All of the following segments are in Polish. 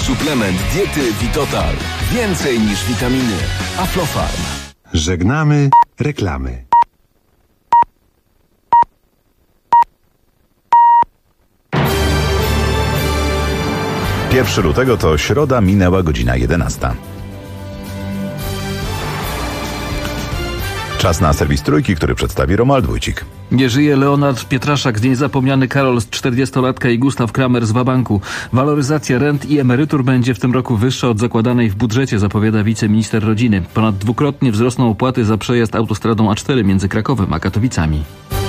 Suplement diety Vitotal. Więcej niż witaminy. Aflofarm. Żegnamy reklamy. 1 lutego to środa, minęła godzina 11. Czas na serwis Trójki, który przedstawi Romuald Wójcik. Nie żyje Leonard Pietraszak, z niezapomniany Karol z 40-latka i Gustaw Kramer z Wabanku. Waloryzacja rent i emerytur będzie w tym roku wyższa od zakładanej w budżecie, zapowiada wiceminister rodziny. Ponad dwukrotnie wzrosną opłaty za przejazd autostradą A4 między Krakowem a Katowicami.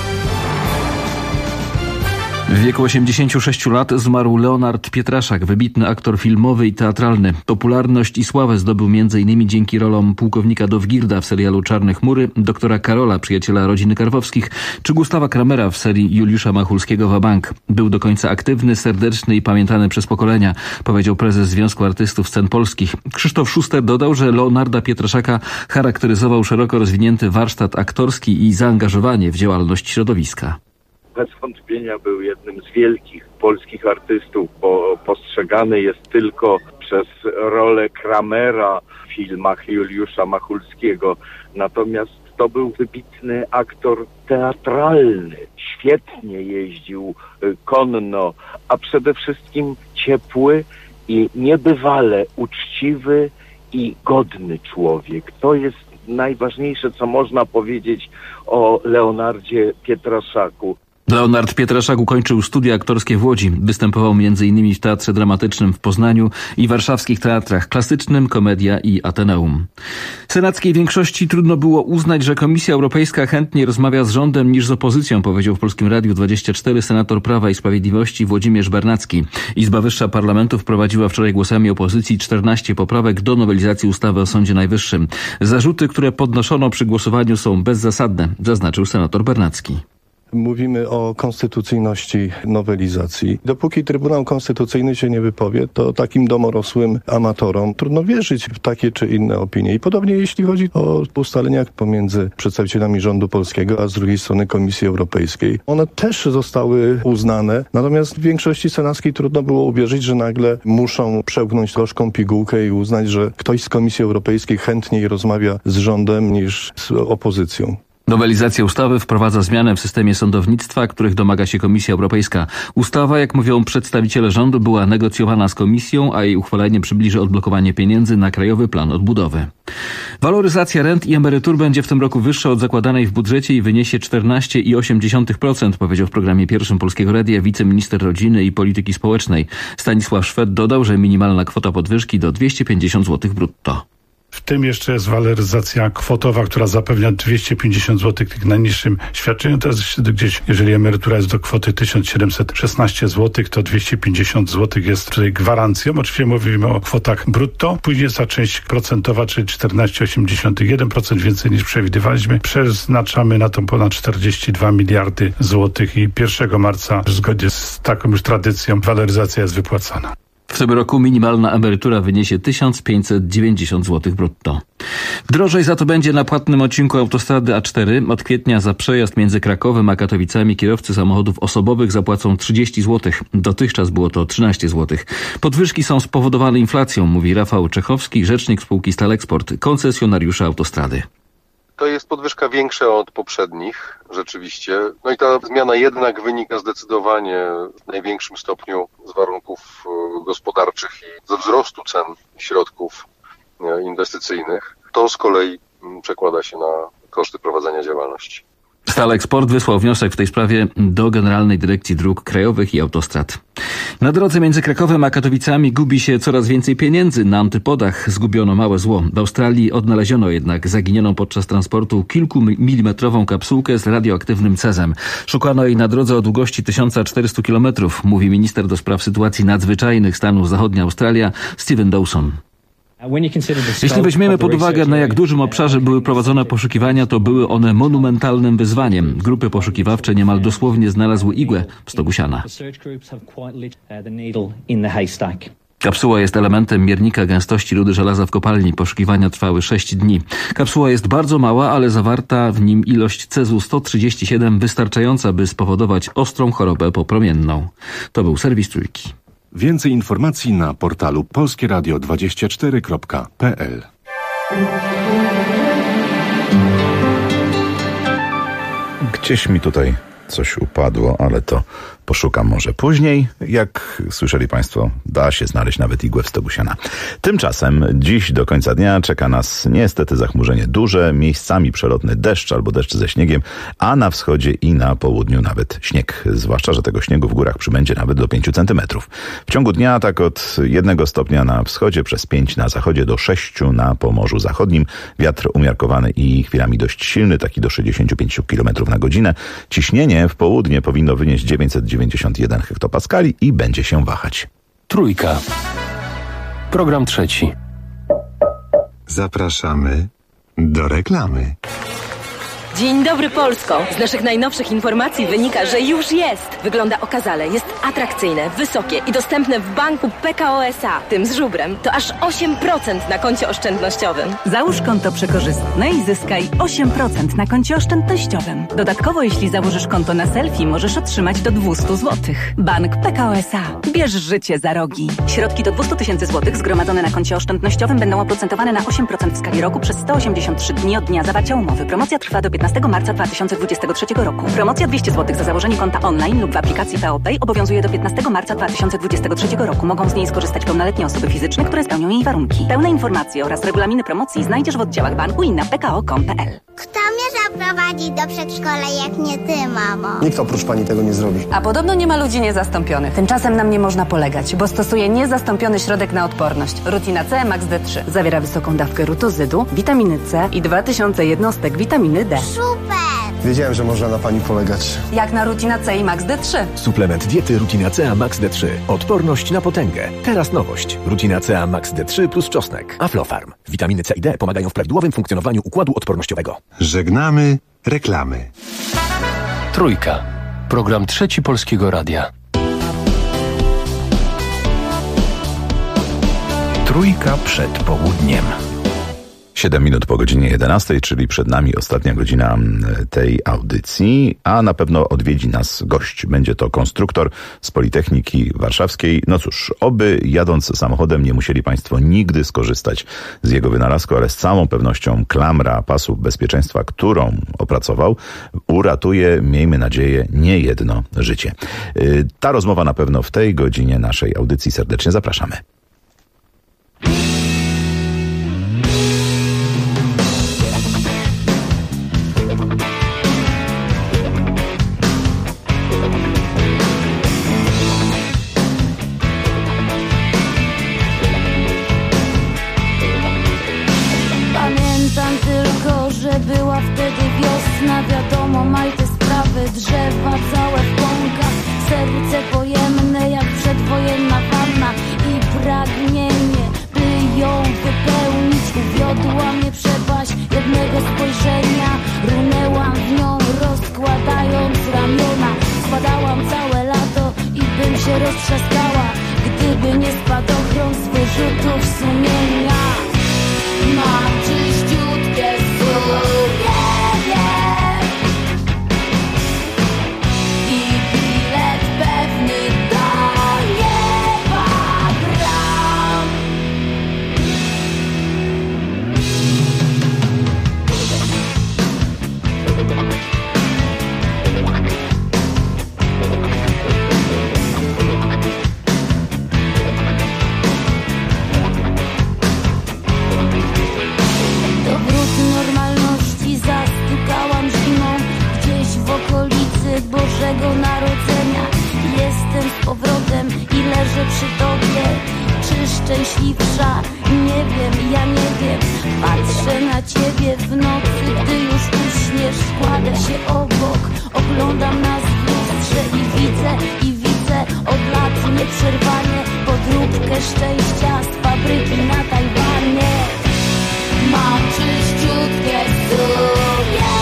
W wieku 86 lat zmarł Leonard Pietraszak, wybitny aktor filmowy i teatralny. Popularność i sławę zdobył m.in. dzięki rolom pułkownika Dowgirda w serialu Czarne chmury, doktora Karola, przyjaciela rodziny Karwowskich, czy Gustawa Kramera w serii Juliusza Machulskiego Wabank. Był do końca aktywny, serdeczny i pamiętany przez pokolenia, powiedział prezes Związku Artystów Scen Polskich. Krzysztof Szuster dodał, że Leonarda Pietraszaka charakteryzował szeroko rozwinięty warsztat aktorski i zaangażowanie w działalność środowiska. Bez wątpienia był jednym z wielkich polskich artystów, bo postrzegany jest tylko przez rolę Kramera w filmach Juliusza Machulskiego. Natomiast to był wybitny aktor teatralny. Świetnie jeździł konno, a przede wszystkim ciepły i niebywale uczciwy i godny człowiek. To jest najważniejsze, co można powiedzieć o Leonardzie Pietraszaku. Leonard Pietraszak ukończył studia aktorskie w Łodzi. Występował m.in. w Teatrze Dramatycznym w Poznaniu i warszawskich teatrach Klasycznym, Komedia i Ateneum. Senackiej większości trudno było uznać, że Komisja Europejska chętniej rozmawia z rządem niż z opozycją, powiedział w Polskim Radiu 24 senator Prawa i Sprawiedliwości Włodzimierz Bernacki. Izba Wyższa Parlamentu wprowadziła wczoraj głosami opozycji 14 poprawek do nowelizacji ustawy o Sądzie Najwyższym. Zarzuty, które podnoszono przy głosowaniu, są bezzasadne, zaznaczył senator Bernacki. Mówimy o konstytucyjności nowelizacji. Dopóki Trybunał Konstytucyjny się nie wypowie, to takim domorosłym amatorom trudno wierzyć w takie czy inne opinie. I podobnie jeśli chodzi o ustalenia pomiędzy przedstawicielami rządu polskiego, a z drugiej strony Komisji Europejskiej. One też zostały uznane, natomiast w większości senackiej trudno było uwierzyć, że nagle muszą przełknąć gorzką pigułkę i uznać, że ktoś z Komisji Europejskiej chętniej rozmawia z rządem niż z opozycją. Nowelizacja ustawy wprowadza zmiany w systemie sądownictwa, których domaga się Komisja Europejska. Ustawa, jak mówią przedstawiciele rządu, była negocjowana z Komisją, a jej uchwalenie przybliży odblokowanie pieniędzy na Krajowy Plan Odbudowy. Waloryzacja rent i emerytur będzie w tym roku wyższa od zakładanej w budżecie i wyniesie 14,8%, powiedział w programie pierwszym Polskiego Radia wiceminister rodziny i polityki społecznej. Stanisław Szwed dodał, że minimalna kwota podwyżki do 250 zł brutto. W tym jeszcze jest waloryzacja kwotowa, która zapewnia 250 zł tych najniższym świadczeniu. To jest gdzieś, jeżeli emerytura jest do kwoty 1716 zł, to 250 zł jest tutaj gwarancją. Oczywiście mówimy o kwotach brutto. Później jest ta część procentowa, czyli 14,81%, więcej niż przewidywaliśmy. Przeznaczamy na to ponad 42 miliardy złotych i 1 marca zgodnie z taką już tradycją waloryzacja jest wypłacana. W tym roku minimalna emerytura wyniesie 1590 zł brutto. Drożej za to będzie na płatnym odcinku autostrady A4. Od kwietnia za przejazd między Krakowem a Katowicami kierowcy samochodów osobowych zapłacą 30 zł. Dotychczas było to 13 zł. Podwyżki są spowodowane inflacją, mówi Rafał Czechowski, rzecznik spółki Stalexport, koncesjonariusza autostrady. To jest podwyżka większa od poprzednich, rzeczywiście. No i ta zmiana jednak wynika zdecydowanie w największym stopniu z warunków gospodarczych i ze wzrostu cen środków inwestycyjnych. To z kolei przekłada się na koszty prowadzenia działalności. Stalexport wysłał wniosek w tej sprawie do Generalnej Dyrekcji Dróg Krajowych i Autostrad. Na drodze między Krakowem a Katowicami gubi się coraz więcej pieniędzy. Na antypodach zgubiono małe zło. W Australii odnaleziono jednak zaginioną podczas transportu kilkumilimetrową kapsułkę z radioaktywnym cezem. Szukano jej na drodze o długości 1400 km, mówi minister do spraw sytuacji nadzwyczajnych stanu Zachodnia Australia Stephen Dawson. Jeśli weźmiemy pod uwagę, na jak dużym obszarze były prowadzone poszukiwania, to były one monumentalnym wyzwaniem. Grupy poszukiwawcze niemal dosłownie znalazły igłę w stogu siana. Kapsuła jest elementem miernika gęstości rudy żelaza w kopalni. Poszukiwania trwały 6 dni. Kapsuła jest bardzo mała, ale zawarta w nim ilość cezu 137 wystarczająca, by spowodować ostrą chorobę popromienną. To był serwis Trójki. Więcej informacji na portalu polskieradio24.pl. Gdzieś mi tutaj coś upadło, ale to poszukam może później. Jak słyszeli Państwo, da się znaleźć nawet igłę w stogu siana. Tymczasem dziś do końca dnia czeka nas niestety zachmurzenie duże, miejscami przelotny deszcz albo deszcz ze śniegiem, a na wschodzie i na południu nawet śnieg. Zwłaszcza, że tego śniegu w górach przybędzie nawet do 5 centymetrów. W ciągu dnia tak od 1 stopnia na wschodzie, przez 5 na zachodzie, do 6 na Pomorzu Zachodnim. Wiatr umiarkowany i chwilami dość silny, taki do 65 km na godzinę. Ciśnienie w południe powinno wynieść 991 hektopaskali i będzie się wahać. Trójka. Program trzeci. Zapraszamy do reklamy. Dzień dobry Polsko! Z naszych najnowszych informacji wynika, że już jest! Wygląda okazale, jest atrakcyjne, wysokie i dostępne w banku PKO SA, tym z żubrem. To aż 8% na koncie oszczędnościowym. Załóż konto przekorzystne i zyskaj 8% na koncie oszczędnościowym. Dodatkowo, jeśli założysz konto na selfie, możesz otrzymać do 200 zł. Bank PKO SA. Bierz życie za rogi. Środki do 200 000 zł zgromadzone na koncie oszczędnościowym będą oprocentowane na 8% w skali roku przez 183 dni od dnia zawarcia umowy. Promocja trwa do 15 marca 2023 roku. Promocja 200 zł za założenie konta online lub w aplikacji PO Pay obowiązuje do 15 marca 2023 roku. Mogą z niej skorzystać pełnoletnie osoby fizyczne, które spełnią jej warunki. Pełne informacje oraz regulaminy promocji znajdziesz w oddziałach banku i na pko.com.pl. Kto mnie zaprowadzi do przedszkola, jak nie ty, mamo? Nikt oprócz pani tego nie zrobi. A podobno nie ma ludzi niezastąpionych. Tymczasem nam nie można polegać, bo stosuje niezastąpiony środek na odporność. Rutina C Max D3. Zawiera wysoką dawkę rutozydu, witaminy C i 2000 jednostek witaminy D. Super! Wiedziałem, że można na pani polegać. Jak na Rutina C i Max D3. Suplement diety Rutina CA Max D3. Odporność na potęgę. Teraz nowość. Rutina CA Max D3 plus czosnek. Aflofarm. Witaminy C i D pomagają w prawidłowym funkcjonowaniu układu odpornościowego. Żegnamy reklamy. Trójka. Program trzeci Polskiego Radia. Trójka przed południem. 7 minut po godzinie 11, czyli przed nami ostatnia godzina tej audycji, a na pewno odwiedzi nas gość. Będzie to konstruktor z Politechniki Warszawskiej. No cóż, oby jadąc samochodem nie musieli Państwo nigdy skorzystać z jego wynalazku, ale z całą pewnością klamra pasu bezpieczeństwa, którą opracował, uratuje, miejmy nadzieję, niejedno życie. Ta rozmowa na pewno w tej godzinie naszej audycji. Serdecznie zapraszamy. Była wtedy wiosna, wiadomo, maj te sprawy, drzewa całe w pąkach, serce pojemne jak przedwojenna panna i pragnienie, by ją wypełnić, uwiodła mnie przepaść jednego spojrzenia, runęłam w nią, rozkładając ramiona, spadałam całe lato i bym się roztrzaskała, gdyby nie spadochron z wyrzutów sumienia. Mam czyściutkie sumienie i bilet pewny do nieba gram. Bożego Narodzenia. Jestem z powrotem i leżę przy Tobie. Czy szczęśliwsza? Nie wiem, ja nie wiem. Patrzę na Ciebie w nocy, gdy już uśniesz. Kładę się obok, oglądam nas w lustrze i widzę od lat nieprzerwanie podróbkę szczęścia z fabryki na Tajwanie. Mam czyściutkie sumienie.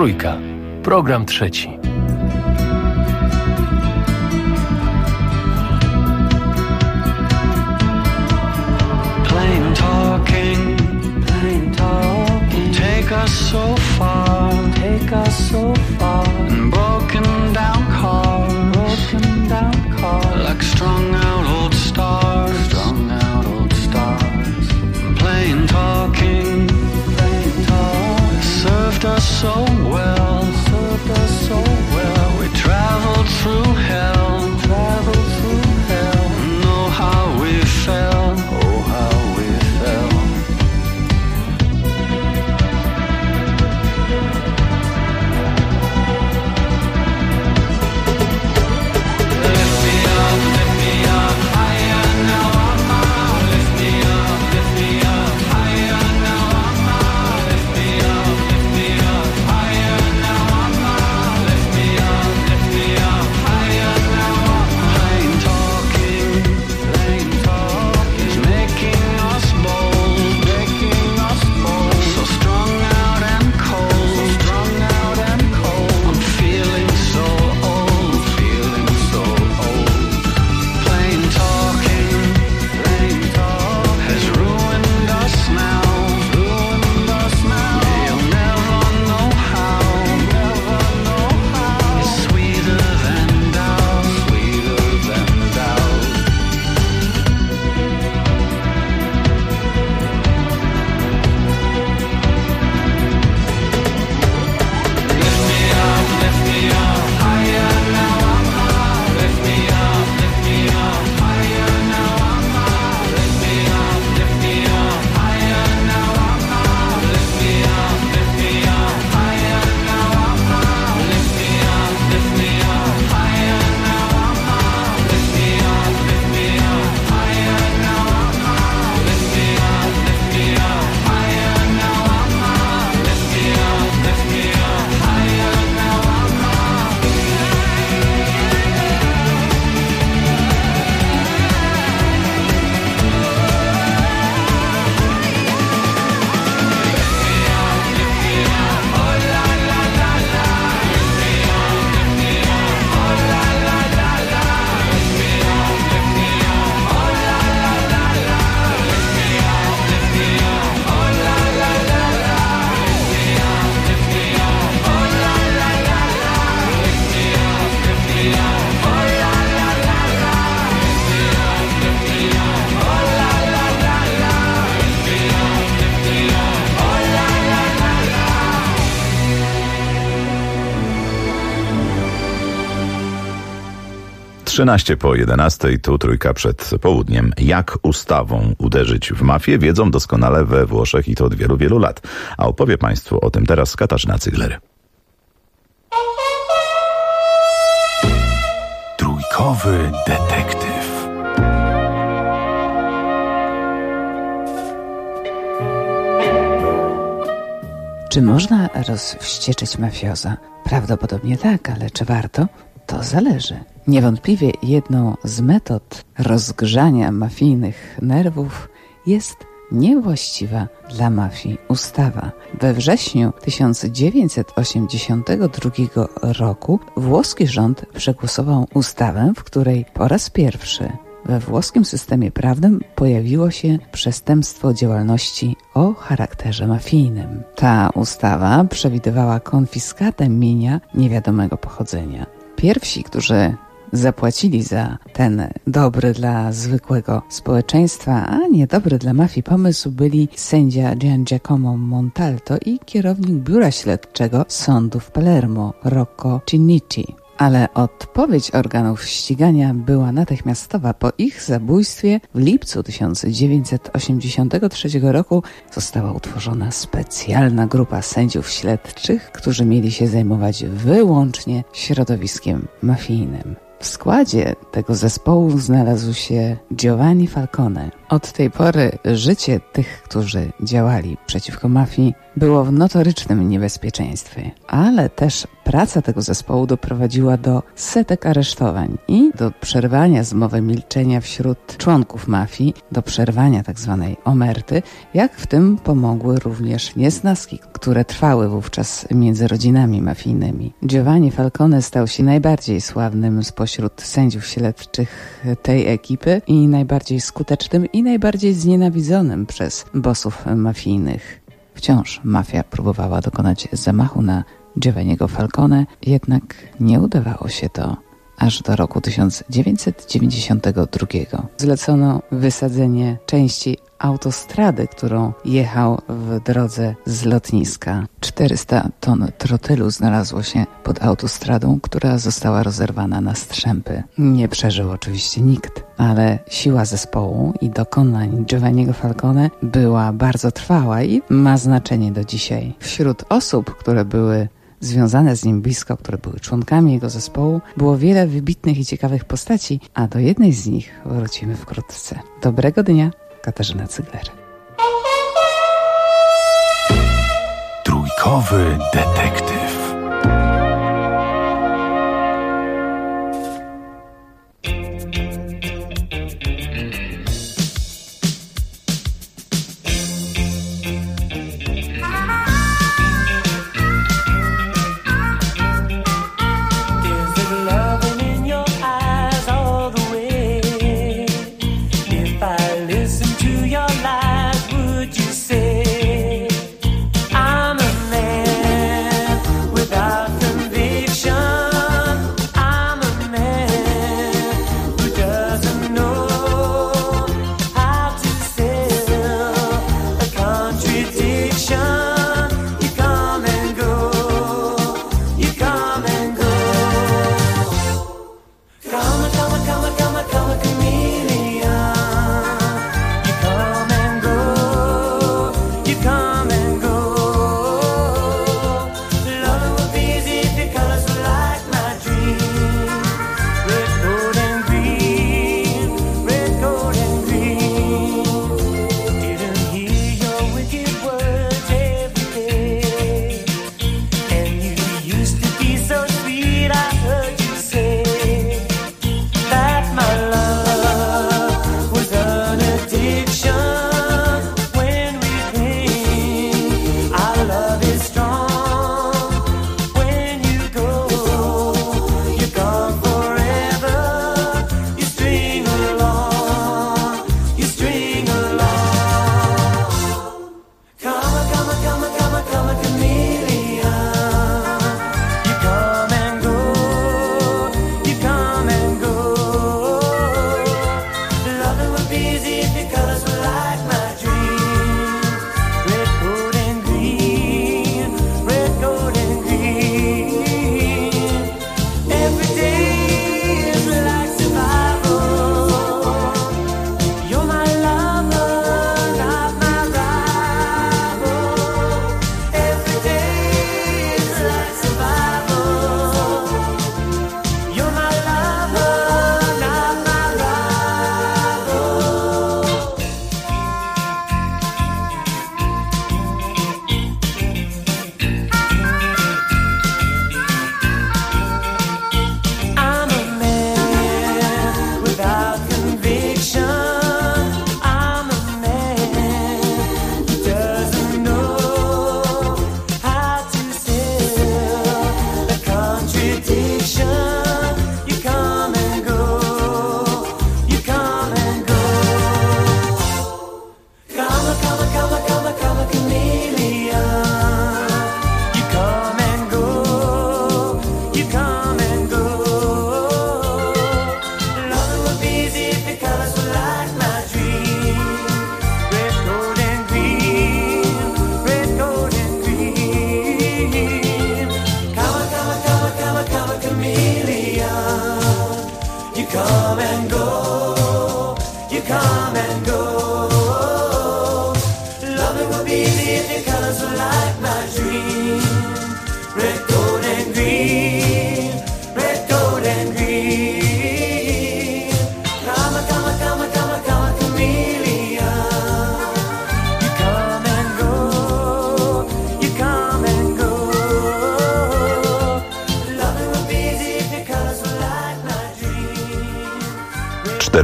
Trójka. Program trzeci. Plain talking, take us so far, broken down cars, like strung out old stars, plain talking, served us so well, we traveled through hell, know how we felt. Trzynaście po 11, tu Trójka przed południem. Jak ustawą uderzyć w mafię, wiedzą doskonale we Włoszech i to od wielu, wielu lat. A opowie Państwu o tym teraz Katarzyna Cygler. Trójkowy detektyw. Czy można rozwścieczyć mafioza? Prawdopodobnie tak, ale czy warto? To zależy. Niewątpliwie jedną z metod rozgrzania mafijnych nerwów jest niewłaściwa dla mafii ustawa. We wrześniu 1982 roku włoski rząd przegłosował ustawę, w której po raz pierwszy we włoskim systemie prawnym pojawiło się przestępstwo działalności o charakterze mafijnym. Ta ustawa przewidywała konfiskatę mienia niewiadomego pochodzenia. Pierwsi, którzy zapłacili za ten dobry dla zwykłego społeczeństwa, a niedobry dla mafii pomysł, byli sędzia Gian Giacomo Montalto i kierownik biura śledczego sądu w Palermo, Rocco Chinnici. Ale odpowiedź organów ścigania była natychmiastowa. Po ich zabójstwie w lipcu 1983 roku została utworzona specjalna grupa sędziów śledczych, którzy mieli się zajmować wyłącznie środowiskiem mafijnym. W składzie tego zespołu znalazł się Giovanni Falcone. Od tej pory życie tych, którzy działali przeciwko mafii, było w notorycznym niebezpieczeństwie, ale też Praca tego zespołu doprowadziła do setek aresztowań i do przerwania zmowy milczenia wśród członków mafii, do przerwania tzw. omerty, jak w tym pomogły również niesnaski, które trwały wówczas między rodzinami mafijnymi. Giovanni Falcone stał się najbardziej sławnym spośród sędziów śledczych tej ekipy i najbardziej skutecznym i najbardziej znienawidzonym przez bossów mafijnych. Wciąż mafia próbowała dokonać zamachu na Giovanniego Falcone, jednak nie udawało się to aż do roku 1992. Zlecono wysadzenie części autostrady, którą jechał w drodze z lotniska. 400 ton trotylu znalazło się pod autostradą, która została rozerwana na strzępy. Nie przeżył oczywiście nikt, ale siła zespołu i dokonań Giovanniego Falcone była bardzo trwała i ma znaczenie do dzisiaj. Wśród osób, które były związane z nim blisko, które były członkami jego zespołu, było wiele wybitnych i ciekawych postaci, a do jednej z nich wrócimy wkrótce. Dobrego dnia, Katarzyna Cygler. Trójkowy detektyw.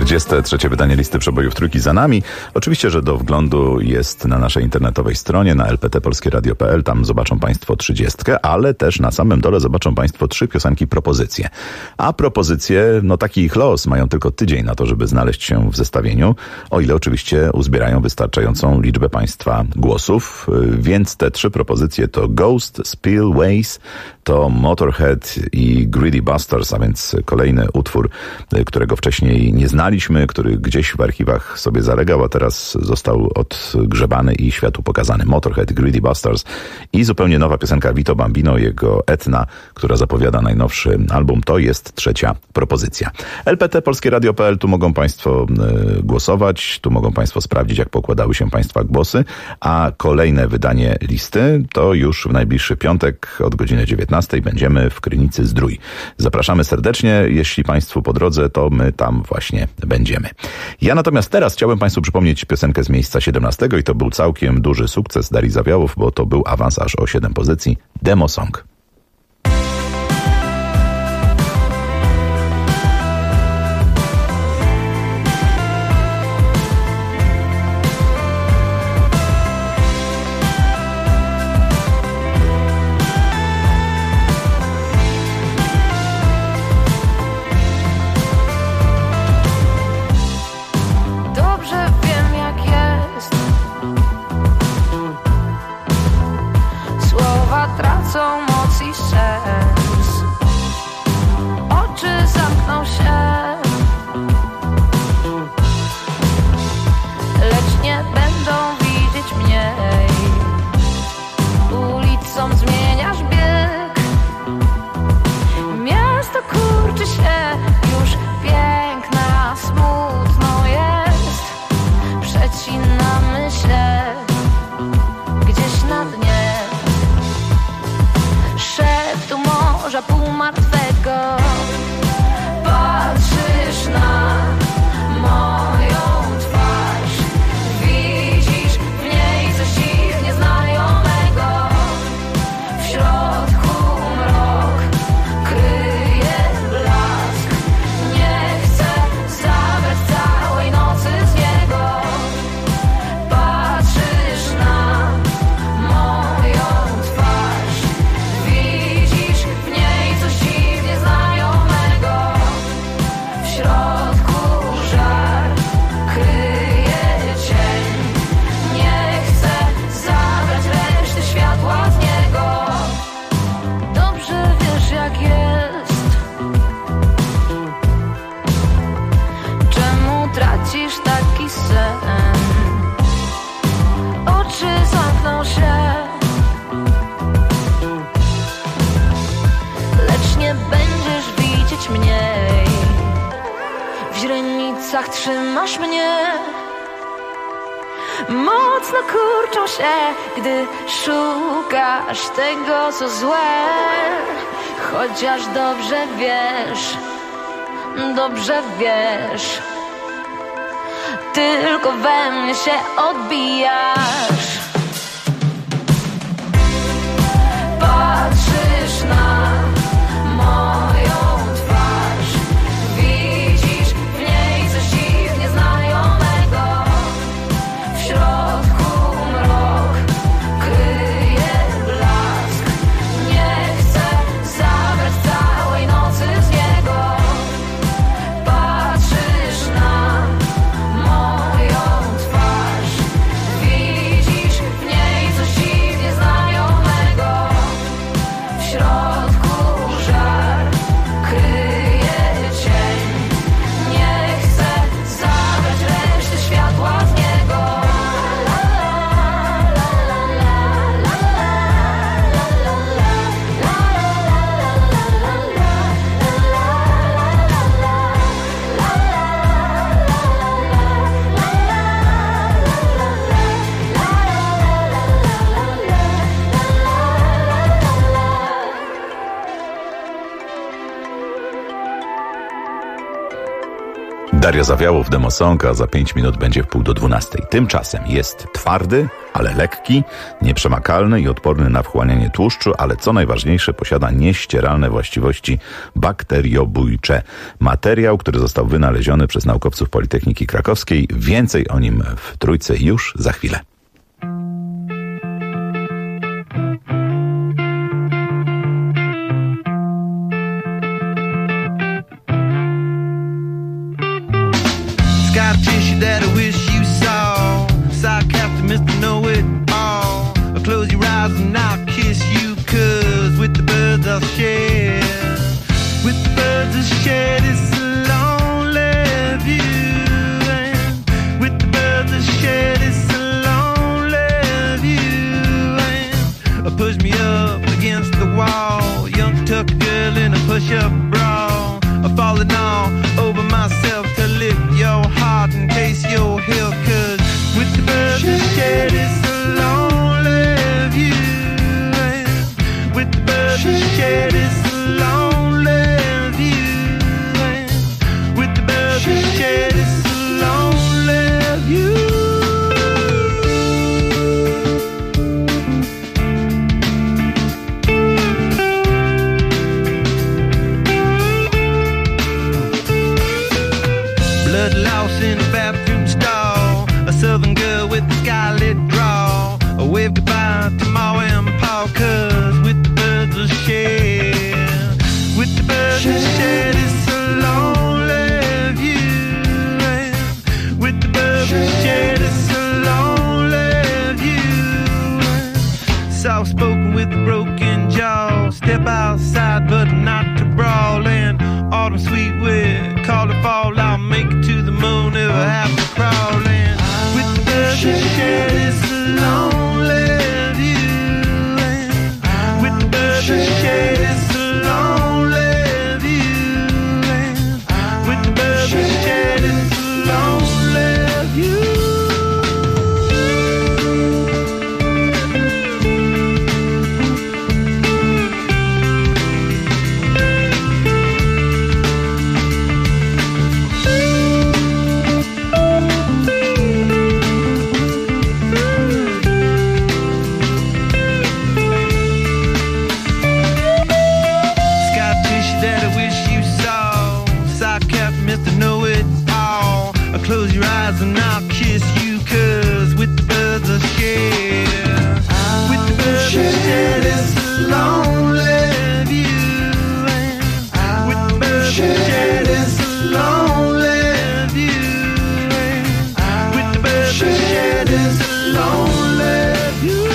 23. wydanie listy przebojów trójki za nami. Oczywiście, że do wglądu jest na naszej internetowej stronie, na lptpolskieradio.pl. Tam zobaczą Państwo 30, ale też na samym dole zobaczą Państwo 3 piosenki propozycje. A propozycje, no taki ich los, mają tylko tydzień na to, żeby znaleźć się w zestawieniu, o ile oczywiście uzbierają wystarczającą liczbę Państwa głosów. Więc te 3 propozycje to Ghost, Spillways, to Motorhead i Greedy Busters, a więc kolejny utwór, którego wcześniej nie znaliśmy, który gdzieś w archiwach sobie zalegał, a teraz został odgrzebany i światu pokazany. Motorhead, Greedy Busters i zupełnie nowa piosenka Vito Bambino, jego Etna, która zapowiada najnowszy album. To jest 3. propozycja. lptpolskieradio.pl, tu mogą Państwo głosować, tu mogą Państwo sprawdzić, jak pokładały się Państwa głosy, a kolejne wydanie listy to już w najbliższy piątek od godziny 19 będziemy w Krynicy Zdrój. Zapraszamy serdecznie, jeśli Państwu po drodze, to my tam właśnie będziemy. Ja natomiast teraz chciałbym Państwu przypomnieć piosenkę z miejsca 17 i to był całkiem duży sukces Darii Zawiałów, bo to był awans aż o 7 pozycji. Demo Song. Tracą moc i sens. Oczy zamkną się, lecz nie będą widzieć mnie. Ulicą zmieniasz bieg, miasto kurczy się, już piękna, smutno jest. Przecinamy się gdzieś na dnie. Szeptu morza półmartwego. Patrzysz na moją twarz, widzisz w niej coś dziwnie znajomego. W środku mrok kryje blask. Nie chcę zabrać całej nocy z niego. Patrzysz na moją twarz, widzisz w niej coś dziwnie znajomego. W środku żar kryje cień. Nie chcę zabrać reszty światła z niego. Dobrze wiesz, jak jest. Czemu tracisz taki sen? Oczy zamkną się, lecz nie będziesz widzieć mnie. W źrenicach trzymasz mnie. Mocno kurczą się, gdy szukasz tego, co złe. Chociaż dobrze wiesz, tylko we mnie się odbijasz. Patrzysz na moją twarz, widzisz w niej coś dziwnie znajomego. W środku mrok kryje blask. Nie chcę zabrać całej nocy z niego. Patrzysz na moją twarz, widzisz Daria Zawiałow, Demosong, a za 5 minut będzie w 11:30. Tymczasem jest twardy, ale lekki, nieprzemakalny i odporny na wchłanianie tłuszczu, ale co najważniejsze, posiada nieścieralne właściwości bakteriobójcze. Materiał, który został wynaleziony przez naukowców Politechniki Krakowskiej. Więcej o nim w Trójce już za chwilę. Tissue that I wish you saw. Sarcastic Mr. Know-It-All. I'll close your eyes and I'll kiss you, 'cause with the birds I'll share. With the birds I'll share this lonely view. And with the birds I'll share this lonely view. And push me up against the wall. Young tuck girl in a push-up bra. I'm falling all over myself to lift your heart and taste your hill, 'cause with the birds I share this lonely view. With the birds I share this lonely view. With the birds I share this lonely view. Louse in a bathroom stall, a southern girl with a scarlet draw. I wave goodbye to Ma and Pa, 'cause with the birds I'll share. With the birds I'll share this lonely view. With the birds I'll share this lonely view. Soft spoken with a broken jaw. Step outside but not to brawl. And autumn sweet with call to fall. I'll make it to the moon if I have to crawl in. With the birds I share this lonely view. With the birds I share this lonely view. With the birds I share this lonely view. Close your eyes and I'll kiss you, 'cause with the birds I'll share. With the birds I'll share this lonely view. With the birds I'll share this lonely view. With the birds I'll share this lonely view.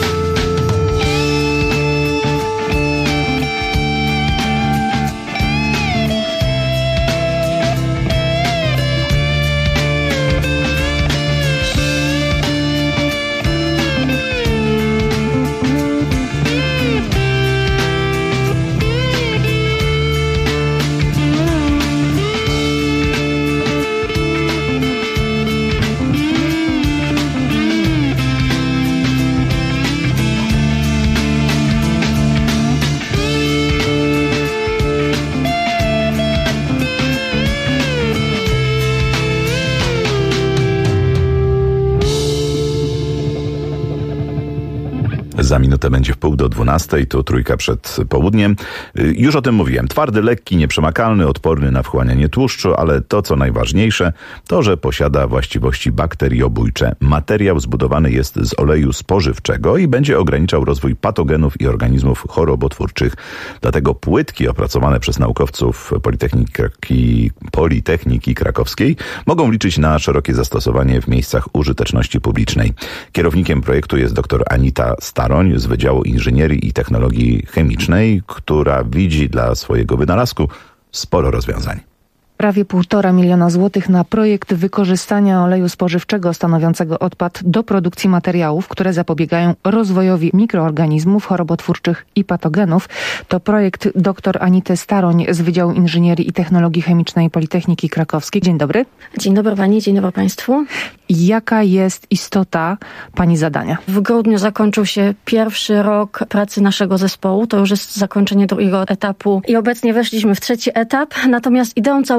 Za minutę będzie w 11:30, tu Trójka przed południem. Już o tym mówiłem. Twardy, lekki, nieprzemakalny, odporny na wchłanianie tłuszczu, ale to co najważniejsze, to że posiada właściwości bakteriobójcze. Materiał zbudowany jest z oleju spożywczego i będzie ograniczał rozwój patogenów i organizmów chorobotwórczych. Dlatego płytki opracowane przez naukowców Politechniki Krakowskiej mogą liczyć na szerokie zastosowanie w miejscach użyteczności publicznej. Kierownikiem projektu jest dr Anita Staroń z Wydziału Inżynierii i Technologii Chemicznej, która widzi dla swojego wynalazku sporo rozwiązań. Prawie 1,5 miliona złotych na projekt wykorzystania oleju spożywczego stanowiącego odpad do produkcji materiałów, które zapobiegają rozwojowi mikroorganizmów chorobotwórczych i patogenów. To projekt dr Anity Staroń z Wydziału Inżynierii i Technologii Chemicznej Politechniki Krakowskiej. Dzień dobry. Dzień dobry Pani, dzień dobry Państwu. Jaka jest istota Pani zadania? W grudniu zakończył się pierwszy rok pracy naszego zespołu. To już jest zakończenie drugiego etapu i obecnie weszliśmy w trzeci etap. Natomiast ideą całego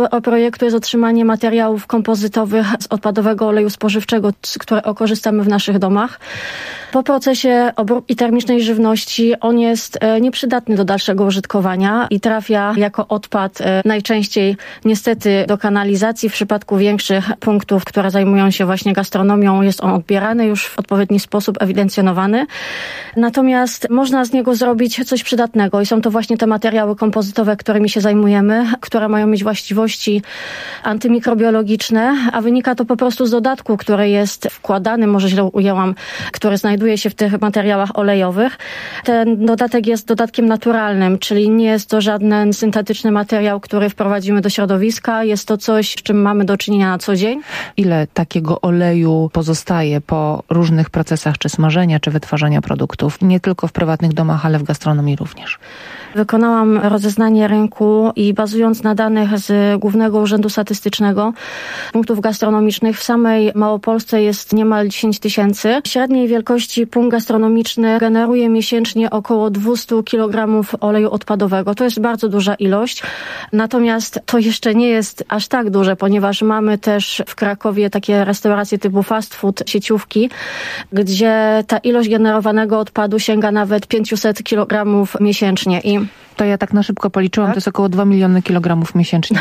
projektu jest otrzymanie materiałów kompozytowych z odpadowego oleju spożywczego, z którego korzystamy w naszych domach. Po procesie obróbki termicznej żywności on jest nieprzydatny do dalszego użytkowania i trafia jako odpad najczęściej niestety do kanalizacji. W przypadku większych punktów, które zajmują się właśnie gastronomią, jest on odbierany już w odpowiedni sposób, ewidencjonowany. Natomiast można z niego zrobić coś przydatnego i są to właśnie te materiały kompozytowe, którymi się zajmujemy, które mają mieć właściwości antymikrobiologiczne, a wynika to po prostu z dodatku, który jest wkładany, może źle ujęłam, który znajduje się w tych materiałach olejowych. Ten dodatek jest dodatkiem naturalnym, czyli nie jest to żaden syntetyczny materiał, który wprowadzimy do środowiska. Jest to coś, z czym mamy do czynienia na co dzień. Ile takiego oleju pozostaje po różnych procesach, czy smażenia, czy wytwarzania produktów? Nie tylko w prywatnych domach, ale w gastronomii również. Wykonałam rozeznanie rynku i bazując na danych z Głównego Urzędu Statystycznego punktów gastronomicznych w samej Małopolsce jest niemal 10 000. Średniej wielkości punkt gastronomiczny generuje miesięcznie około 200 kg oleju odpadowego. To jest bardzo duża ilość. Natomiast to jeszcze nie jest aż tak duże, ponieważ mamy też w Krakowie takie restauracje typu fast food, sieciówki, gdzie ta ilość generowanego odpadu sięga nawet 500 kg miesięcznie. I to ja tak na szybko policzyłam, tak? To jest około 2 miliony kilogramów miesięcznie.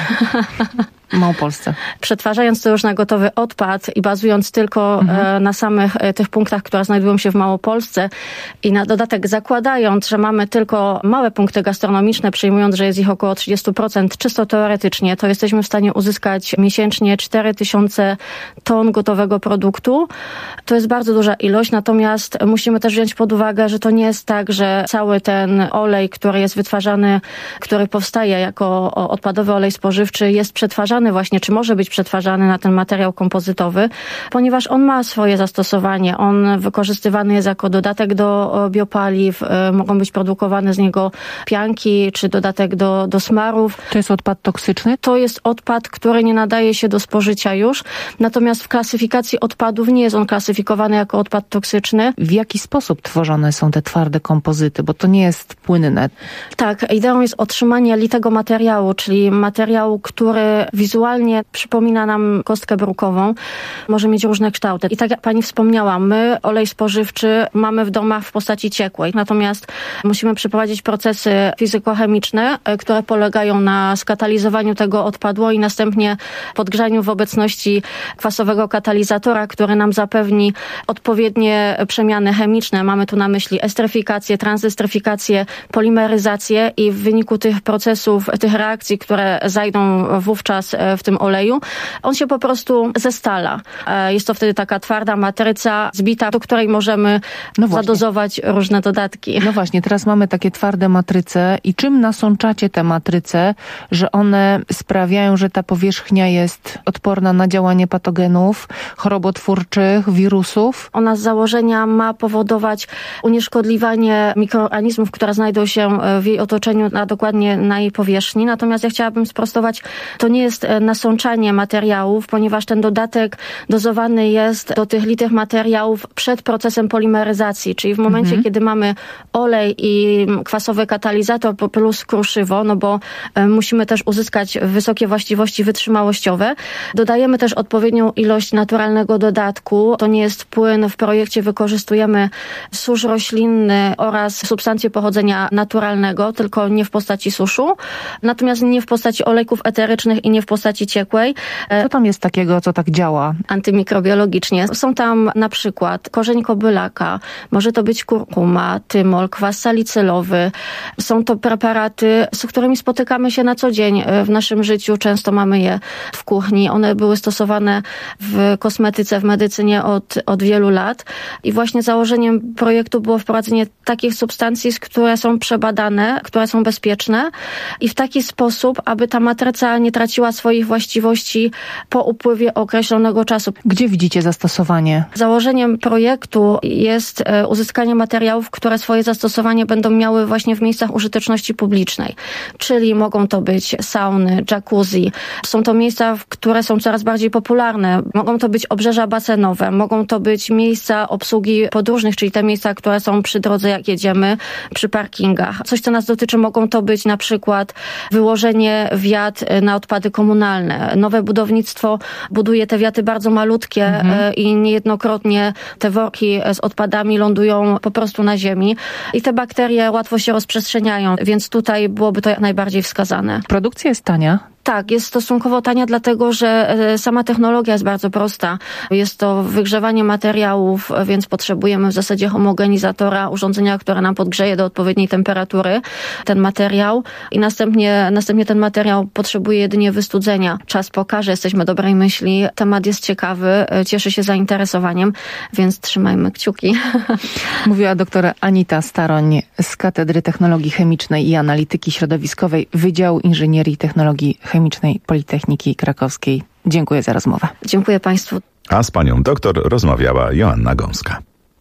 W Małopolsce. Przetwarzając to już na gotowy odpad i bazując tylko na samych tych punktach, które znajdują się w Małopolsce i na dodatek zakładając, że mamy tylko małe punkty gastronomiczne, przyjmując, że jest ich około 30%, czysto teoretycznie, to jesteśmy w stanie uzyskać miesięcznie 4000 ton gotowego produktu. To jest bardzo duża ilość, natomiast musimy też wziąć pod uwagę, że to nie jest tak, że cały ten olej, który jest wytwarzany, który powstaje jako odpadowy olej spożywczy, jest przetwarzany właśnie, czy może być przetwarzany na ten materiał kompozytowy, ponieważ on ma swoje zastosowanie. On wykorzystywany jest jako dodatek do biopaliw, mogą być produkowane z niego pianki, czy dodatek do smarów. To jest odpad toksyczny? To jest odpad, który nie nadaje się do spożycia już, natomiast w klasyfikacji odpadów nie jest on klasyfikowany jako odpad toksyczny. W jaki sposób tworzone są te twarde kompozyty, bo to nie jest płynne? Tak, ideą jest otrzymanie litego materiału, czyli materiału, który wizualnie przypomina nam kostkę brukową, może mieć różne kształty. I tak jak pani wspomniała, my olej spożywczy mamy w domach w postaci ciekłej, natomiast musimy przeprowadzić procesy fizykochemiczne, które polegają na skatalizowaniu tego odpadu i następnie podgrzaniu w obecności kwasowego katalizatora, który nam zapewni odpowiednie przemiany chemiczne. Mamy tu na myśli estryfikację, transestryfikację, polimeryzację i w wyniku tych procesów, tych reakcji, które zajdą wówczas w tym oleju, on się po prostu zestala. Jest to wtedy taka twarda matryca zbita, do której możemy zadozować różne dodatki. No właśnie, teraz mamy takie twarde matryce i czym nasączacie te matryce, że one sprawiają, że ta powierzchnia jest odporna na działanie patogenów, chorobotwórczych, wirusów? Ona z założenia ma powodować unieszkodliwanie mikroorganizmów, które znajdą się w jej otoczeniu, a dokładnie na jej powierzchni. Natomiast ja chciałabym sprostować, to nie jest nasączanie materiałów, ponieważ ten dodatek dozowany jest do tych litych materiałów przed procesem polimeryzacji, czyli w momencie, kiedy mamy olej i kwasowy katalizator plus kruszywo, no bo musimy też uzyskać wysokie właściwości wytrzymałościowe. Dodajemy też odpowiednią ilość naturalnego dodatku. To nie jest płyn. W projekcie wykorzystujemy susz roślinny oraz substancje pochodzenia naturalnego, tylko nie w postaci suszu. Natomiast nie w postaci olejków eterycznych i nie w postaci ciekłej. Co tam jest takiego, co tak działa? Antymikrobiologicznie. Są tam na przykład korzeń kobylaka, może to być kurkuma, tymol, kwas salicylowy. Są to preparaty, z którymi spotykamy się na co dzień w naszym życiu. Często mamy je w kuchni. One były stosowane w kosmetyce, w medycynie od wielu lat. I właśnie założeniem projektu było wprowadzenie takich substancji, które są przebadane, które są bezpieczne i w taki sposób, aby ta matryca nie traciła swoich właściwości po upływie określonego czasu. Gdzie widzicie zastosowanie? Założeniem projektu jest uzyskanie materiałów, które swoje zastosowanie będą miały właśnie w miejscach użyteczności publicznej. Czyli mogą to być sauny, jacuzzi. Są to miejsca, które są coraz bardziej popularne. Mogą to być obrzeża basenowe, mogą to być miejsca obsługi podróżnych, czyli te miejsca, które są przy drodze, jak jedziemy, przy parkingach. Coś, co nas dotyczy, mogą to być na przykład wyłożenie wiat na odpady komunalne. Nowe budownictwo buduje te wiaty bardzo malutkie i niejednokrotnie te worki z odpadami lądują po prostu na ziemi i te bakterie łatwo się rozprzestrzeniają, więc tutaj byłoby to jak najbardziej wskazane. Produkcja jest tania. Tak, jest stosunkowo tania, dlatego że sama technologia jest bardzo prosta. Jest to wygrzewanie materiałów, więc potrzebujemy w zasadzie homogenizatora, urządzenia, które nam podgrzeje do odpowiedniej temperatury ten materiał i następnie ten materiał potrzebuje jedynie wystudzenia. Czas pokaże, jesteśmy dobrej myśli, temat jest ciekawy, cieszy się zainteresowaniem, więc trzymajmy kciuki. Mówiła doktor Anita Staroń z Katedry Technologii Chemicznej i Analityki Środowiskowej Wydziału Inżynierii i Technologii Chemicznej Politechniki Krakowskiej. Dziękuję za rozmowę. Dziękuję Państwu. A z panią doktor rozmawiała Joanna Gąska.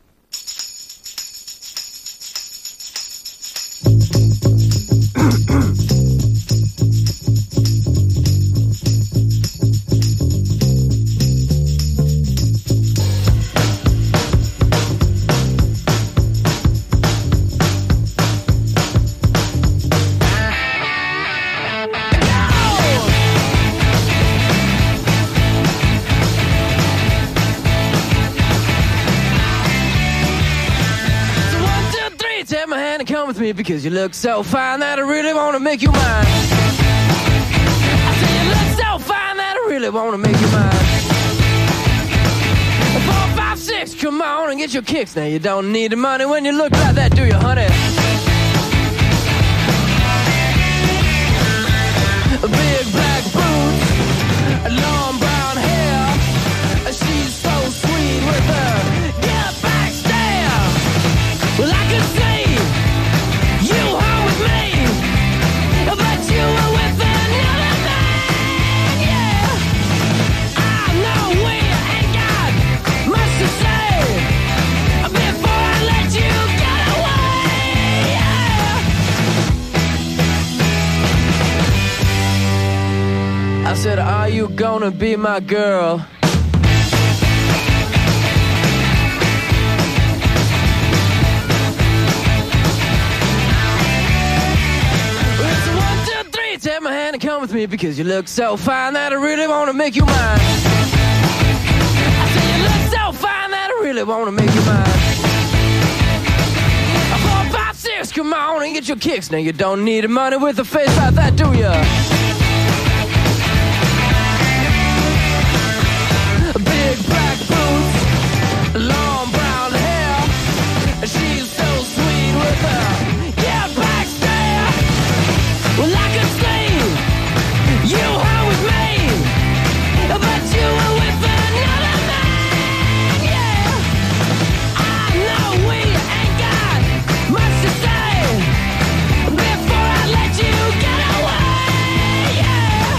Come with me because you look so fine that I really want to make you mine. I say you look so fine that I really want to make you mine. 4, 5, 6, come on and get your kicks. Now you don't need the money when you look like that, do you, honey? Big black boots, long brown hair. She's so sweet with her get back stare. Well, I could see you home with me, but you were with another man, yeah. I know we ain't got much to say before I let you get away, yeah. I said, are you gonna be my girl? Take my hand and come with me because you look so fine that I really want to make you mine. I say you look so fine that I really want to make you mine. 4, 5, 6, come on and get your kicks. Now you don't need the money with a face like that, do ya? Big black boots, long brown hair. She's so sweet with her get back stare. Well, I could see you home with me, but you were with another man, yeah. I know we ain't got much to say before I let you get away, yeah.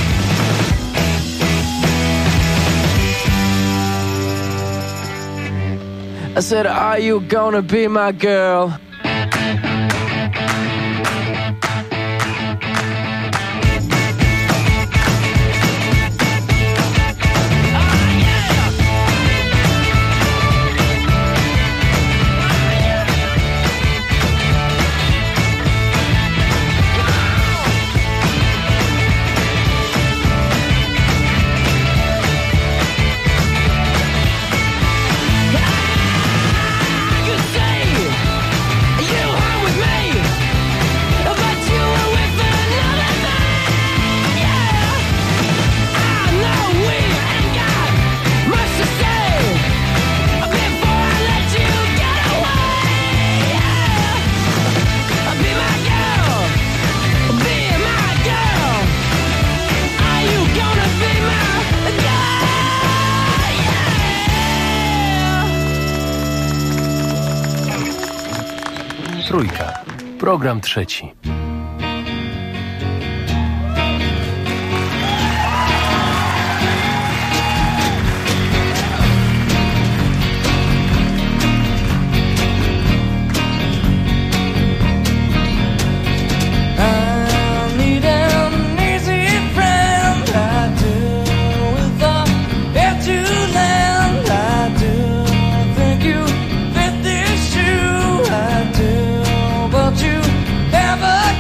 I said, are you gonna be my girl? Trójka. Program trzeci. But you never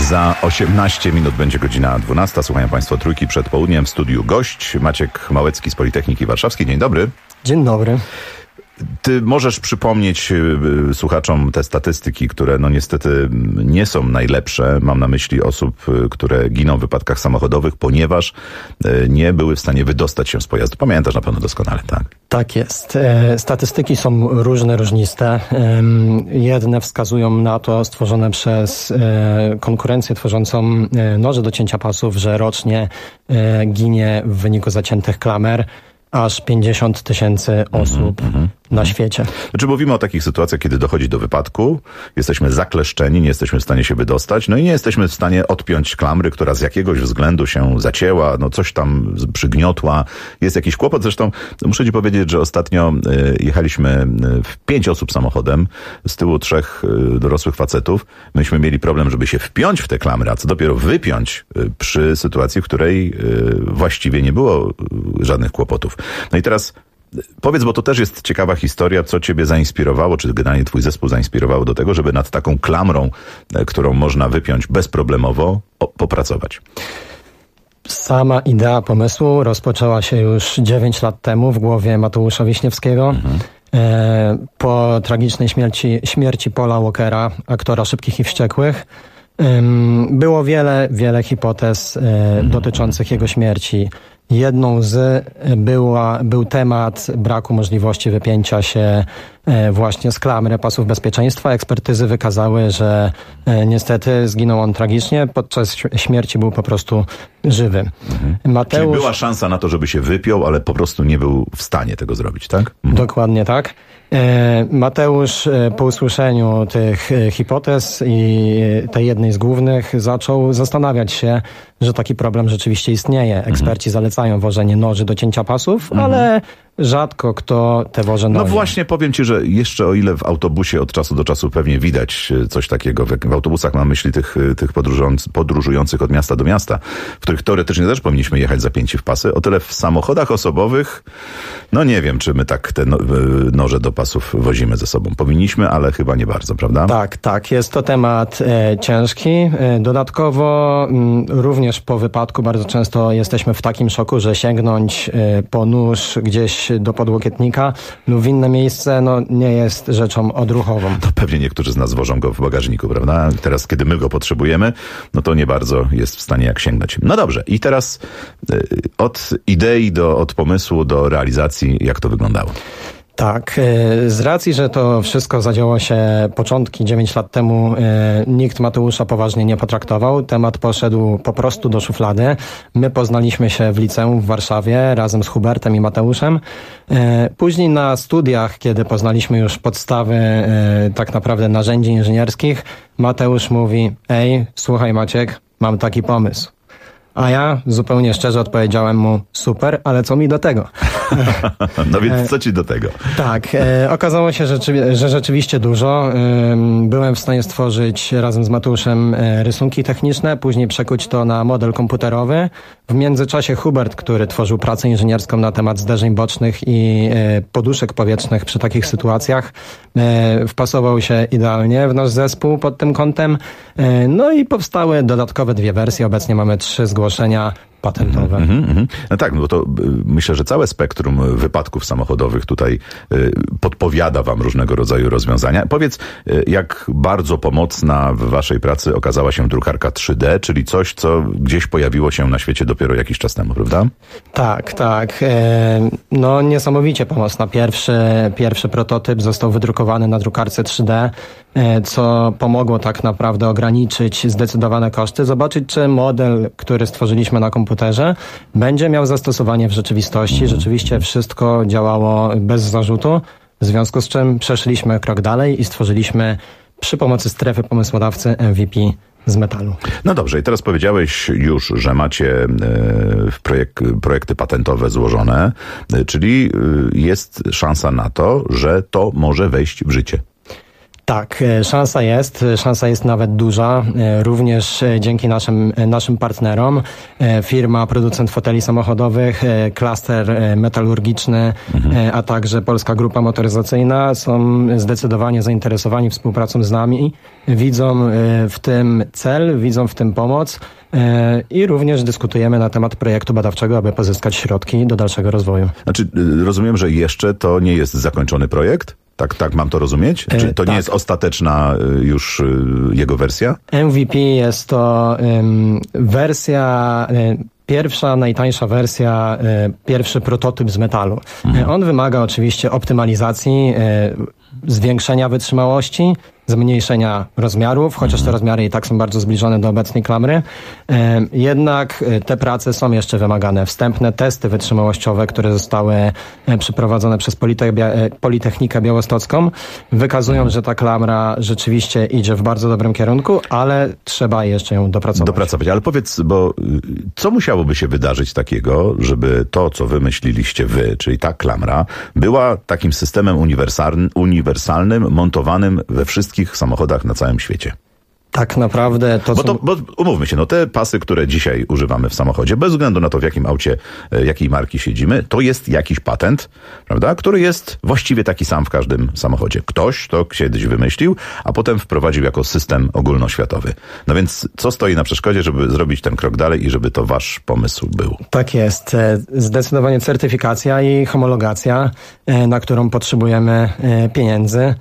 Za 18 minut będzie godzina 12. Słuchają Państwo Trójki przed południem. W studiu gość Maciek Małecki z Politechniki Warszawskiej. Dzień dobry. Dzień dobry. Ty możesz przypomnieć słuchaczom te statystyki, które no niestety nie są najlepsze. Mam na myśli osób, które giną w wypadkach samochodowych, ponieważ nie były w stanie wydostać się z pojazdu. Pamiętasz na pewno doskonale, tak? Tak jest. Statystyki są różne, różniste. Jedne wskazują na to, stworzone przez konkurencję tworzącą noże do cięcia pasów, że rocznie ginie w wyniku zaciętych klamer aż 50 000 osób na świecie. Znaczy mówimy o takich sytuacjach, kiedy dochodzi do wypadku, jesteśmy zakleszczeni, nie jesteśmy w stanie się wydostać, no i nie jesteśmy w stanie odpiąć klamry, która z jakiegoś względu się zacięła, no coś tam przygniotła, jest jakiś kłopot. Zresztą muszę ci powiedzieć, że ostatnio jechaliśmy w 5 osób samochodem, z tyłu 3 dorosłych facetów. Myśmy mieli problem, żeby się wpiąć w te klamry, a co dopiero wypiąć przy sytuacji, w której właściwie nie było żadnych kłopotów. No i teraz powiedz, bo to też jest ciekawa historia, co ciebie zainspirowało, czy generalnie twój zespół zainspirowało do tego, żeby nad taką klamrą, którą można wypiąć bezproblemowo, popracować. Sama idea pomysłu rozpoczęła się już 9 lat temu w głowie Mateusza Wiśniewskiego. Po tragicznej śmierci Paula Walkera, aktora Szybkich i Wściekłych. Było wiele hipotez dotyczących jego śmierci. Jedną z był temat braku możliwości wypięcia się właśnie z klamry pasów bezpieczeństwa. Ekspertyzy wykazały, że niestety zginął on tragicznie. Podczas śmierci był po prostu żywy. Czyli była szansa na to, żeby się wypiął, ale po prostu nie był w stanie tego zrobić, tak? Dokładnie tak. Mateusz po usłyszeniu tych hipotez i tej jednej z głównych zaczął zastanawiać się, że taki problem rzeczywiście istnieje. Eksperci zalecają wożenie noży do cięcia pasów, ale rzadko kto te woże nosi. No właśnie, powiem ci, że jeszcze o ile w autobusie od czasu do czasu pewnie widać coś takiego, w autobusach mam na myśli tych podróżujących od miasta do miasta, w których teoretycznie też powinniśmy jechać zapięci w pasy, o tyle w samochodach osobowych, no nie wiem, czy my tak te noże do pasów wozimy ze sobą. Powinniśmy, ale chyba nie bardzo, prawda? Tak. Jest to temat ciężki. Dodatkowo również po wypadku bardzo często jesteśmy w takim szoku, że sięgnąć po nóż gdzieś do podłokietnika lub w inne miejsce, no nie jest rzeczą odruchową. To pewnie niektórzy z nas wożą go w bagażniku, prawda? Teraz, kiedy my go potrzebujemy, no to nie bardzo jest w stanie jak sięgnąć. No dobrze, i teraz od idei od pomysłu do realizacji, jak to wyglądało? Tak, z racji, że to wszystko zadziało się początki 9 lat temu, nikt Mateusza poważnie nie potraktował. Temat poszedł po prostu do szuflady. My poznaliśmy się w liceum w Warszawie razem z Hubertem i Mateuszem. Później na studiach, kiedy poznaliśmy już podstawy tak naprawdę narzędzi inżynierskich, Mateusz mówi: ej, słuchaj Maciek, mam taki pomysł. A ja zupełnie szczerze odpowiedziałem mu: super, ale co mi do tego? No więc co ci do tego? Tak, okazało się, że rzeczywiście dużo. Byłem w stanie stworzyć razem z Mateuszem rysunki techniczne, później przekuć to na model komputerowy. W międzyczasie Hubert, który tworzył pracę inżynierską na temat zderzeń bocznych i poduszek powietrznych przy takich sytuacjach, wpasował się idealnie w nasz zespół pod tym kątem. No i powstały dodatkowe 2 wersje. Obecnie mamy 3 zgłoszenia patentowe. No tak, no bo to myślę, że całe spektrum wypadków samochodowych tutaj podpowiada wam różnego rodzaju rozwiązania. Powiedz, jak bardzo pomocna w waszej pracy okazała się drukarka 3D, czyli coś, co gdzieś pojawiło się na świecie dopiero jakiś czas temu, prawda? Tak. No niesamowicie pomocna. Pierwszy prototyp został wydrukowany na drukarce 3D, co pomogło tak naprawdę ograniczyć zdecydowane koszty, zobaczyć, czy model, który stworzyliśmy na komputerze, będzie miał zastosowanie w rzeczywistości. Rzeczywiście wszystko działało bez zarzutu, w związku z czym przeszliśmy krok dalej i stworzyliśmy przy pomocy strefy pomysłodawcy MVP z metalu. No dobrze, i teraz powiedziałeś już, że macie projekty patentowe złożone, czyli jest szansa na to, że to może wejść w życie. Tak, szansa jest nawet duża, również dzięki naszym partnerom. Firma, producent foteli samochodowych, klaster metalurgiczny, a także Polska Grupa Motoryzacyjna są zdecydowanie zainteresowani współpracą z nami. Widzą w tym cel, widzą w tym pomoc i również dyskutujemy na temat projektu badawczego, aby pozyskać środki do dalszego rozwoju. Znaczy, rozumiem, że jeszcze to nie jest zakończony projekt? Tak mam to rozumieć? Czy to nie jest ostateczna już jego wersja? MVP jest to wersja... Pierwsza, najtańsza wersja, pierwszy prototyp z metalu. On wymaga oczywiście optymalizacji, zwiększenia wytrzymałości, zmniejszenia rozmiarów, chociaż te rozmiary i tak są bardzo zbliżone do obecnej klamry. Jednak te prace są jeszcze wymagane. Wstępne testy wytrzymałościowe, które zostały przeprowadzone przez Politechnikę Białostocką, wykazują, że ta klamra rzeczywiście idzie w bardzo dobrym kierunku, ale trzeba jeszcze ją dopracować. Ale powiedz, bo co musiałoby się wydarzyć takiego, żeby to, co wymyśliliście wy, czyli ta klamra, była takim systemem uniwersalnym, montowanym we wszystkich samochodach na całym świecie? Tak naprawdę to... Bo umówmy się, te pasy, które dzisiaj używamy w samochodzie, bez względu na to, w jakim aucie, jakiej marki siedzimy, to jest jakiś patent, prawda, który jest właściwie taki sam w każdym samochodzie. Ktoś to kiedyś wymyślił, a potem wprowadził jako system ogólnoświatowy. No więc co stoi na przeszkodzie, żeby zrobić ten krok dalej i żeby to wasz pomysł był? Tak jest. Zdecydowanie certyfikacja i homologacja, na którą potrzebujemy pieniędzy.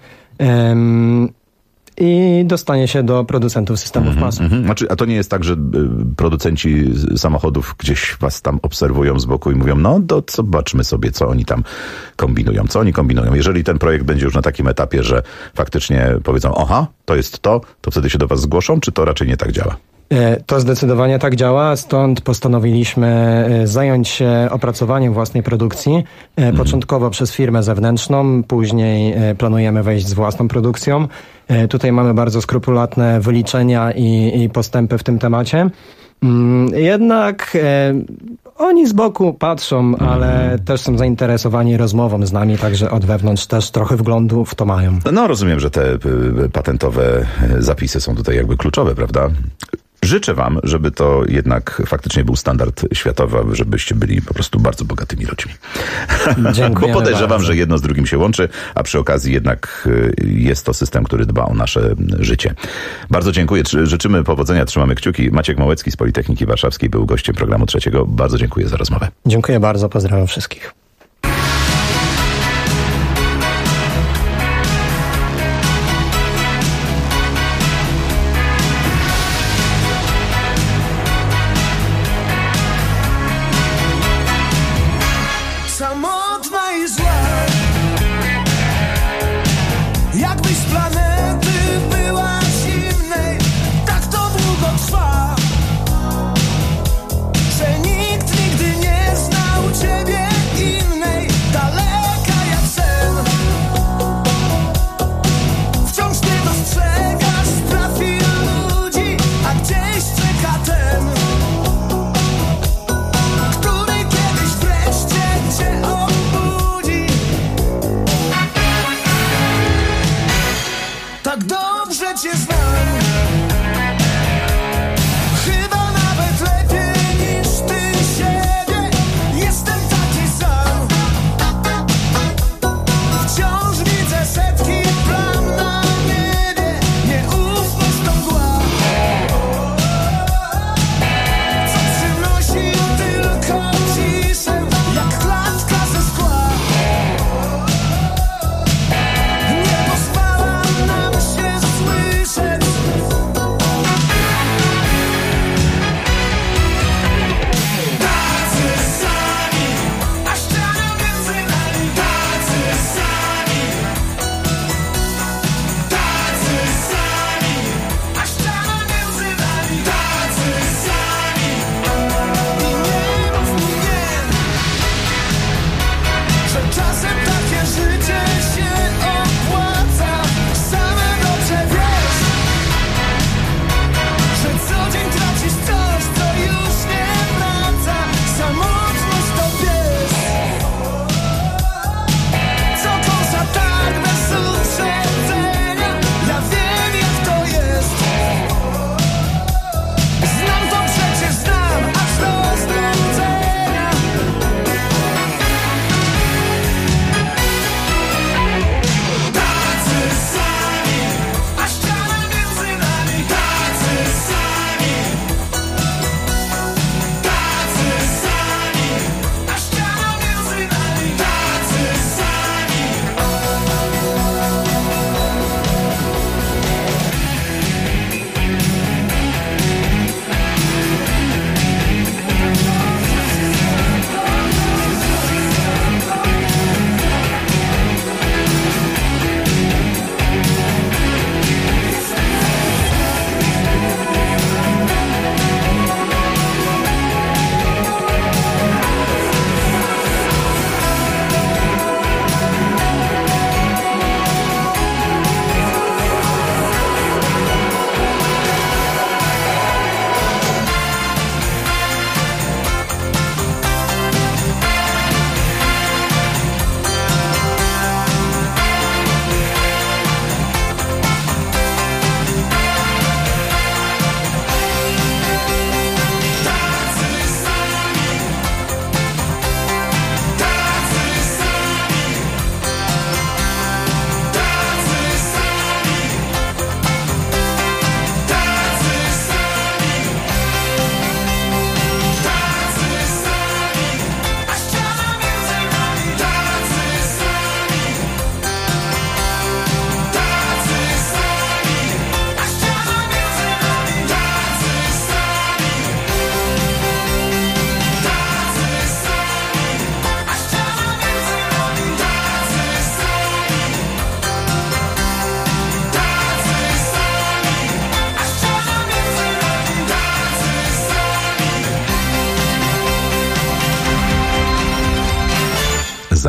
I dostanie się do producentów systemów pasów. A to nie jest tak, że producenci samochodów gdzieś was tam obserwują z boku i mówią, to zobaczmy sobie, co oni tam kombinują. Jeżeli ten projekt będzie już na takim etapie, że faktycznie powiedzą, to jest to wtedy się do was zgłoszą, czy to raczej nie tak działa? To zdecydowanie tak działa, stąd postanowiliśmy zająć się opracowaniem własnej produkcji, początkowo przez firmę zewnętrzną, później planujemy wejść z własną produkcją. Tutaj mamy bardzo skrupulatne wyliczenia i postępy w tym temacie. Jednak oni z boku patrzą, ale też są zainteresowani rozmową z nami, także od wewnątrz też trochę wglądu w to mają. Rozumiem, że te patentowe zapisy są tutaj jakby kluczowe, prawda? Życzę wam, żeby to jednak faktycznie był standard światowy, żebyście byli po prostu bardzo bogatymi ludźmi. Bo podejrzewam, bardzo. Że jedno z drugim się łączy, a przy okazji jednak jest to system, który dba o nasze życie. Bardzo dziękuję. Życzymy powodzenia, trzymamy kciuki. Maciek Małecki z Politechniki Warszawskiej był gościem programu Trzeciego. Bardzo dziękuję za rozmowę. Dziękuję bardzo, pozdrawiam wszystkich.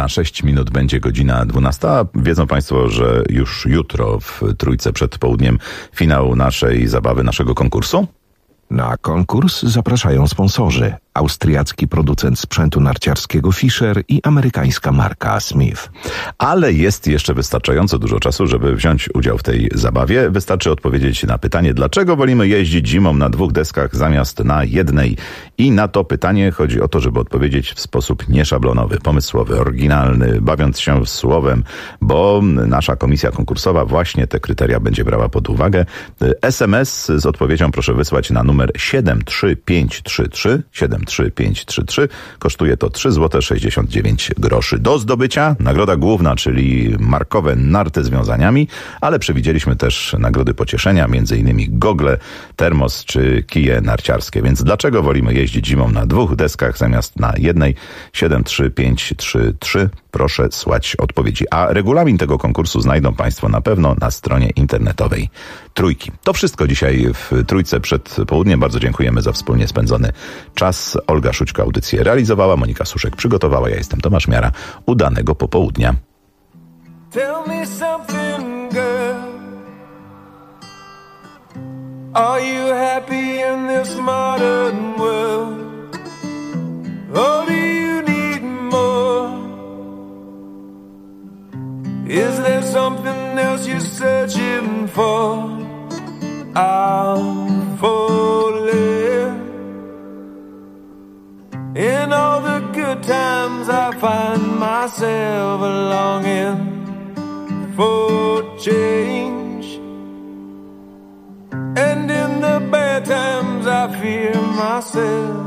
Za 6 minut będzie godzina 12. Wiedzą Państwo, że już jutro w Trójce przed południem finał naszej zabawy, naszego konkursu? Na konkurs zapraszają sponsorzy. Austriacki producent sprzętu narciarskiego Fischer i amerykańska marka Smith. Ale jest jeszcze wystarczająco dużo czasu, żeby wziąć udział w tej zabawie. Wystarczy odpowiedzieć na pytanie, dlaczego wolimy jeździć zimą na 2 deskach zamiast na jednej. I na to pytanie chodzi o to, żeby odpowiedzieć w sposób nieszablonowy, pomysłowy, oryginalny, bawiąc się słowem, bo nasza komisja konkursowa właśnie te kryteria będzie brała pod uwagę. SMS z odpowiedzią proszę wysłać na numer 73533. 73533. Kosztuje to 3,69 zł. Do zdobycia nagroda główna, czyli markowe narty z wiązaniami, ale przewidzieliśmy też nagrody pocieszenia, m.in. gogle, termos czy kije narciarskie. Więc dlaczego wolimy jeździć zimą na 2 deskach zamiast na jednej? 73533. Proszę słać odpowiedzi. A regulamin tego konkursu znajdą Państwo na pewno na stronie internetowej Trójki. To wszystko dzisiaj w Trójce przed południem. Bardzo dziękujemy za wspólnie spędzony czas. Olga Szućko audycję realizowała, Monika Suszek przygotowała. Ja jestem Tomasz Miara. Udanego popołudnia. Tell me something, girl. Are you happy in this modern world? Or do you need more? Is there something else you're searching for? I'm falling. In all the good times I find myself longing for change. And in the bad times I fear myself.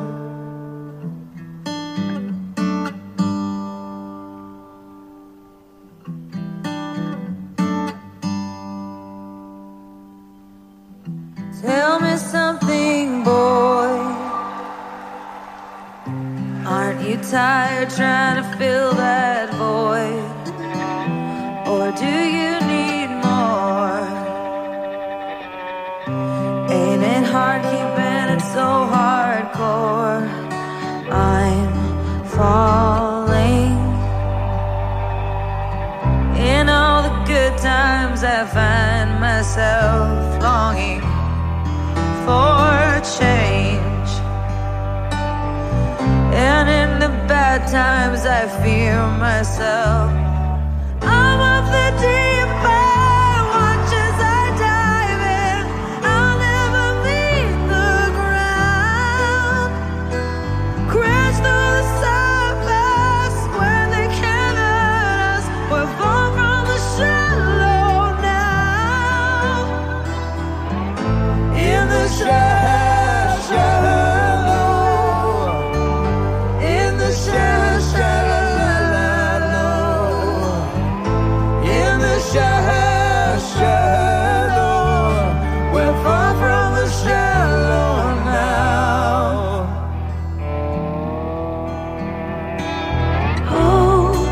Tell me something, boy. Aren't you tired trying to fill that void? Or do you need more? Ain't it hard keeping it so hardcore? I'm falling. In all the good times I find myself longing for change, and in the bad times I fear myself. I'm of the deep end, watch as I dive in. I'll never meet the ground. Crash through the surface where they can't hurt us. We're far from the shallow now. In the shallow, in the shallow, in the shallow, we're far from the shallow now. Oh,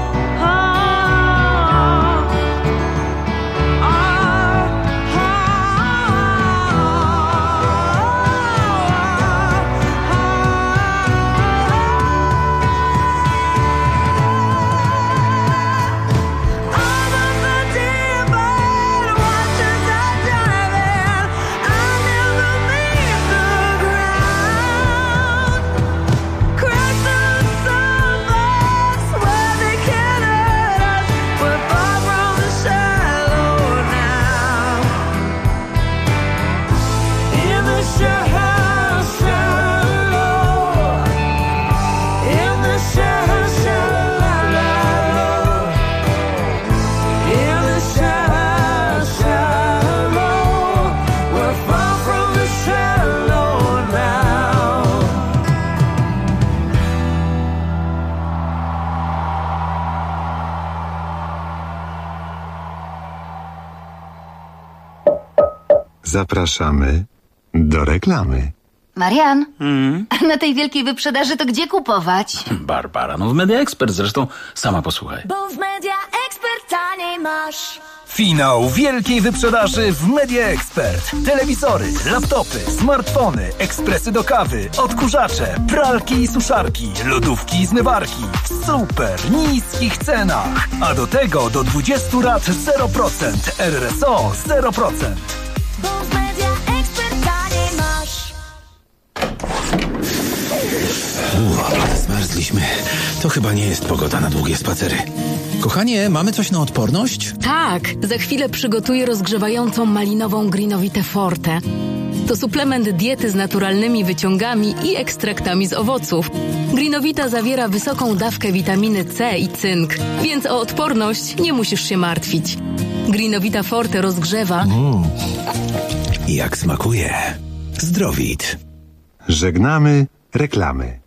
Zapraszamy do reklamy. Marian, na tej wielkiej wyprzedaży to gdzie kupować? Barbara, no w Media Expert, zresztą sama posłuchaj. Bo w Media Expert taniej masz. Finał wielkiej wyprzedaży w Media Expert. Telewizory, laptopy, smartfony, ekspresy do kawy, odkurzacze, pralki i suszarki, lodówki i zmywarki w super niskich cenach. A do tego do 20 lat 0%, RRSO 0%. Bo w Media Expert taniej masz. Zmarzliśmy. To chyba nie jest pogoda na długie spacery. Kochanie, mamy coś na odporność? Tak, za chwilę przygotuję rozgrzewającą malinową Greenovitę Forte. To suplement diety z naturalnymi wyciągami i ekstraktami z owoców. Greenovita zawiera wysoką dawkę witaminy C i cynk, więc o odporność nie musisz się martwić. Greenovita Forte rozgrzewa. Jak smakuje. Zdrowit. Żegnamy reklamy.